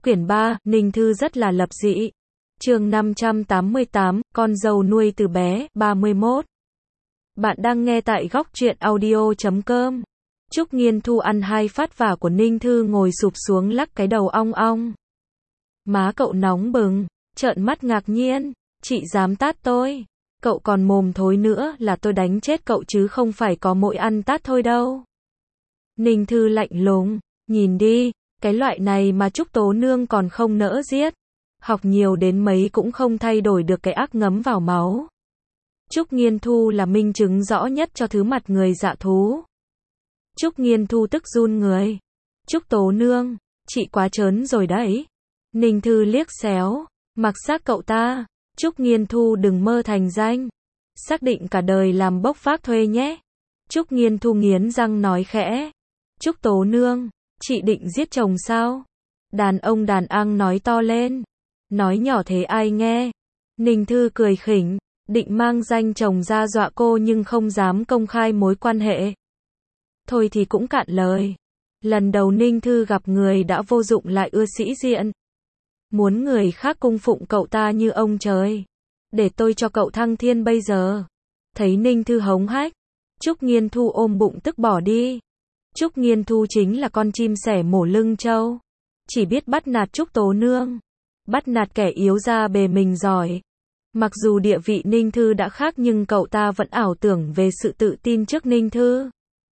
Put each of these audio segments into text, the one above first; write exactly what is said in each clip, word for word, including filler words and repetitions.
Quyển ba, Ninh Thư rất là lập dị. Chương năm trăm tám mươi tám, con dâu nuôi từ bé, ba mươi mốt. Bạn đang nghe tại góc truyện audio chấm com. Trúc Nghiên Thu ăn hai phát vả của Ninh Thư ngồi sụp xuống lắc cái đầu ong ong. Má cậu nóng bừng, trợn mắt ngạc nhiên, chị dám tát tôi. Cậu còn mồm thối nữa là tôi đánh chết cậu chứ không phải có mỗi ăn tát thôi đâu. Ninh Thư lạnh lùng, nhìn đi, cái loại này mà Trúc Tố Nương còn không nỡ giết. Học nhiều đến mấy cũng không thay đổi được cái ác ngấm vào máu. Trúc Nghiên Thu là minh chứng rõ nhất cho thứ mặt người dạ thú. Trúc Nghiên Thu tức run người. Trúc Tố Nương, chị quá trớn rồi đấy. Ninh Thư liếc xéo, mặc xác cậu ta. Trúc Nghiên Thu đừng mơ thành danh. Xác định cả đời làm bốc vác thuê nhé. Trúc Nghiên Thu nghiến răng nói khẽ. Trúc Tố Nương, chị định giết chồng sao? Đàn ông đàn ăn nói to lên. Nói nhỏ thế ai nghe? Ninh Thư cười khỉnh, định mang danh chồng ra dọa cô nhưng không dám công khai mối quan hệ. Thôi thì cũng cạn lời. Lần đầu Ninh Thư gặp người đã vô dụng lại ưa sĩ diện. Muốn người khác cung phụng cậu ta như ông trời. Để tôi cho cậu thăng thiên bây giờ. Thấy Ninh Thư hống hách, Trúc Nghiên Thu ôm bụng tức bỏ đi. Trúc Nghiên Thu chính là con chim sẻ mổ lưng trâu. Chỉ biết bắt nạt Trúc Tố Nương. Bắt nạt kẻ yếu ra bề mình giỏi. Mặc dù địa vị Ninh Thư đã khác nhưng cậu ta vẫn ảo tưởng về sự tự tin trước Ninh Thư.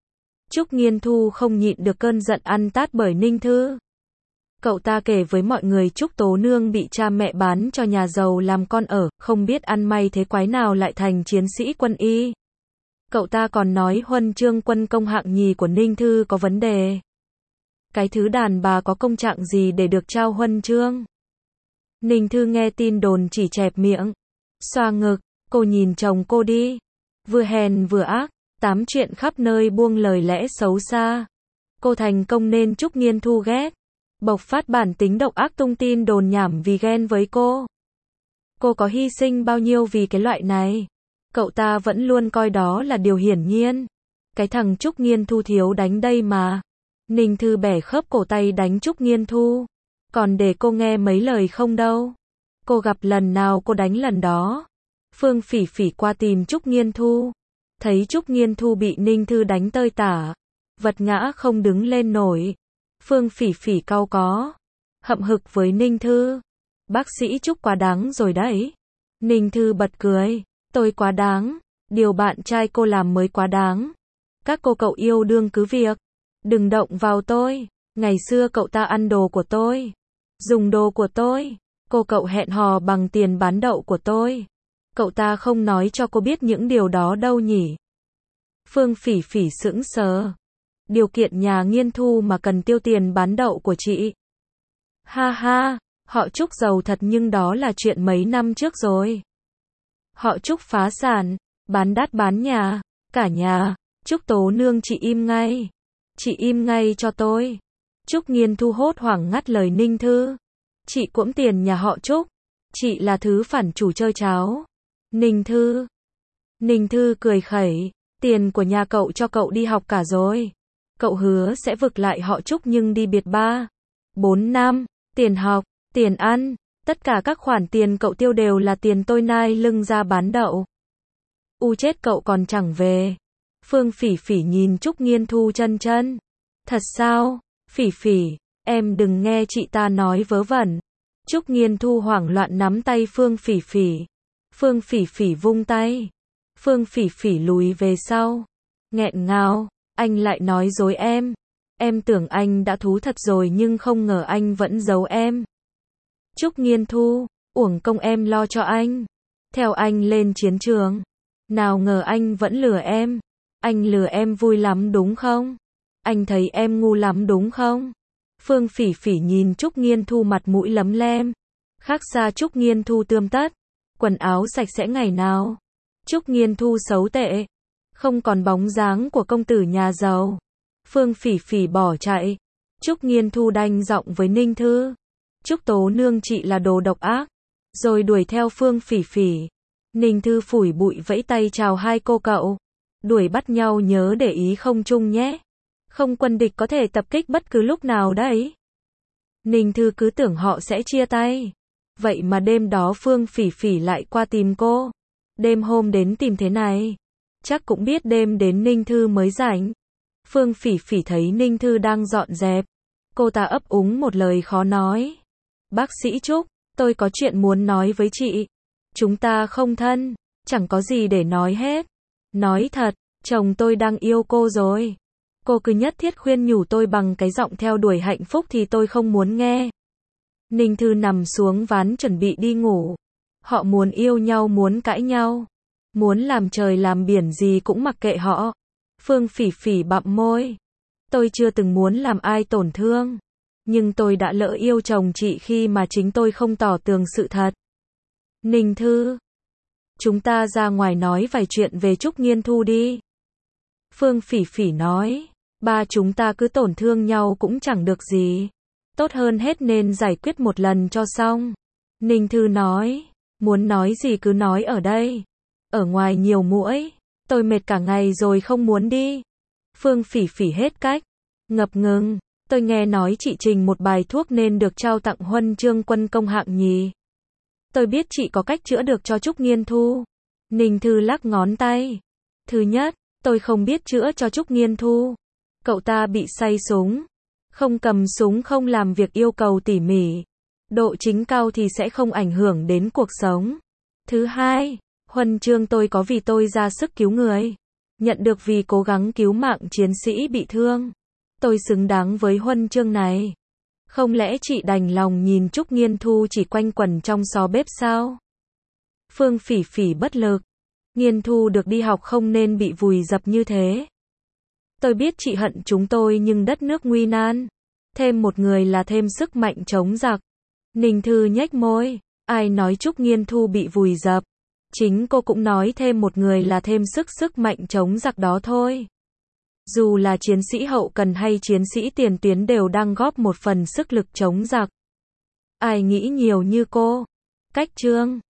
Trúc Nghiên Thu không nhịn được cơn giận ăn tát bởi Ninh Thư. Cậu ta kể với mọi người Trúc Tố Nương bị cha mẹ bán cho nhà giàu làm con ở, không biết ăn may thế quái nào lại thành chiến sĩ quân y. Cậu ta còn nói huân chương quân công hạng nhì của Ninh Thư có vấn đề. Cái thứ đàn bà có công trạng gì để được trao huân chương? Ninh Thư nghe tin đồn chỉ chẹp miệng, xoa ngực, cô nhìn chồng cô đi. Vừa hèn vừa ác, tám chuyện khắp nơi buông lời lẽ xấu xa. Cô thành công nên Trúc Nghiên Thu ghét. Bộc phát bản tính độc ác tung tin đồn nhảm vì ghen với cô. Cô có hy sinh bao nhiêu vì cái loại này? Cậu ta vẫn luôn coi đó là điều hiển nhiên. Cái thằng Trúc Nghiên Thu thiếu đánh đây mà. Ninh Thư bẻ khớp cổ tay đánh Trúc Nghiên Thu. Còn để cô nghe mấy lời không đâu. Cô gặp lần nào cô đánh lần đó. Phương Phỉ Phỉ qua tìm Trúc Nghiên Thu. Thấy Trúc Nghiên Thu bị Ninh Thư đánh tơi tả. Vật ngã không đứng lên nổi. Phương Phỉ Phỉ cau có. Hậm hực với Ninh Thư. Bác sĩ Trúc quá đáng rồi đấy. Ninh Thư bật cười. Tôi quá đáng. Điều bạn trai cô làm mới quá đáng. Các cô cậu yêu đương cứ việc. Đừng động vào tôi. Ngày xưa cậu ta ăn đồ của tôi. Dùng đồ của tôi. Cô cậu hẹn hò bằng tiền bán đậu của tôi. Cậu ta không nói cho cô biết những điều đó đâu nhỉ? Phương Phỉ Phỉ sững sờ. Điều kiện nhà Nghiên Thu mà cần tiêu tiền bán đậu của chị. Ha ha, họ Trúc giàu thật nhưng đó là chuyện mấy năm trước rồi. Họ Trúc phá sản, bán đắt bán nhà, cả nhà. Trúc Tố Nương chị im ngay. Chị im ngay cho tôi. Trúc Nghiên Thu hốt hoảng ngắt lời Ninh Thư. Chị cũng tiền nhà họ Trúc. Chị là thứ phản chủ chơi cháo. Ninh Thư. Ninh Thư cười khẩy. Tiền của nhà cậu cho cậu đi học cả rồi. Cậu hứa sẽ vực lại họ Trúc nhưng đi biệt ba, bốn năm, tiền học, tiền ăn, tất cả các khoản tiền cậu tiêu đều là tiền tôi nai lưng ra bán đậu. U chết cậu còn chẳng về. Phương Phỉ Phỉ nhìn Trúc Nghiên Thu chân chân. Thật sao? Phỉ Phỉ, em đừng nghe chị ta nói vớ vẩn. Trúc Nghiên Thu hoảng loạn nắm tay Phương Phỉ Phỉ. Phương Phỉ Phỉ vung tay. Phương Phỉ Phỉ lùi về sau. Nghẹn ngào. Anh lại nói dối em. Em tưởng anh đã thú thật rồi nhưng không ngờ anh vẫn giấu em. Trúc Nghiên Thu, uổng công em lo cho anh. Theo anh lên chiến trường. Nào ngờ anh vẫn lừa em. Anh lừa em vui lắm đúng không? Anh thấy em ngu lắm đúng không? Phương Phỉ Phỉ nhìn Trúc Nghiên Thu mặt mũi lấm lem. Khác xa Trúc Nghiên Thu tươm tất. Quần áo sạch sẽ ngày nào. Trúc Nghiên Thu xấu tệ. Không còn bóng dáng của công tử nhà giàu. Phương Phỉ Phỉ bỏ chạy. Trúc Nghiên Thu đanh giọng với Ninh Thư. Trúc Tố Nương chị là đồ độc ác. Rồi đuổi theo Phương Phỉ Phỉ. Ninh Thư phủi bụi vẫy tay chào hai cô cậu. Đuổi bắt nhau nhớ để ý không chung nhé. Không quân địch có thể tập kích bất cứ lúc nào đấy. Ninh Thư cứ tưởng họ sẽ chia tay. Vậy mà đêm đó Phương Phỉ Phỉ lại qua tìm cô. Đêm hôm đến tìm thế này. Chắc cũng biết đêm đến Ninh Thư mới rảnh. Phương Phỉ Phỉ thấy Ninh Thư đang dọn dẹp. Cô ta ấp úng một lời khó nói. Bác sĩ Trúc, tôi có chuyện muốn nói với chị. Chúng ta không thân, chẳng có gì để nói hết. Nói thật, chồng tôi đang yêu cô rồi. Cô cứ nhất thiết khuyên nhủ tôi bằng cái giọng theo đuổi hạnh phúc thì tôi không muốn nghe. Ninh Thư nằm xuống ván chuẩn bị đi ngủ. Họ muốn yêu nhau, muốn cãi nhau, muốn làm trời làm biển gì cũng mặc kệ họ. Phương Phỉ Phỉ bặm môi. Tôi chưa từng muốn làm ai tổn thương. Nhưng tôi đã lỡ yêu chồng chị khi mà chính tôi không tỏ tường sự thật. Ninh Thư, chúng ta ra ngoài nói vài chuyện về Trúc Nghiên Thu đi. Phương Phỉ Phỉ nói. Ba chúng ta cứ tổn thương nhau cũng chẳng được gì. Tốt hơn hết nên giải quyết một lần cho xong. Ninh Thư nói. Muốn nói gì cứ nói ở đây. Ở ngoài nhiều muỗi. Tôi mệt cả ngày rồi không muốn đi. Phương Phỉ Phỉ hết cách. Ngập ngừng. Tôi nghe nói chị trình một bài thuốc nên được trao tặng huân chương quân công hạng nhì. Tôi biết chị có cách chữa được cho Trúc Nghiên Thu. Ninh Thư lắc ngón tay. Thứ nhất, tôi không biết chữa cho Trúc Nghiên Thu. Cậu ta bị say súng. Không cầm súng, không làm việc yêu cầu tỉ mỉ. Độ chính cao thì sẽ không ảnh hưởng đến cuộc sống. Thứ hai, huân chương tôi có vì tôi ra sức cứu người. Nhận được vì cố gắng cứu mạng chiến sĩ bị thương. Tôi xứng đáng với huân chương này. Không lẽ chị đành lòng nhìn Trúc Nghiên Thu chỉ quanh quẩn trong xó bếp sao? Phương Phỉ Phỉ bất lực. Nghiên Thu được đi học không nên bị vùi dập như thế. Tôi biết chị hận chúng tôi nhưng đất nước nguy nan. Thêm một người là thêm sức mạnh chống giặc. Ninh Thư nhếch môi. Ai nói Trúc Nghiên Thu bị vùi dập? Chính cô cũng nói thêm một người là thêm sức sức mạnh chống giặc đó thôi. Dù là chiến sĩ hậu cần hay chiến sĩ tiền tuyến đều đang góp một phần sức lực chống giặc. Ai nghĩ nhiều như cô? Cách chương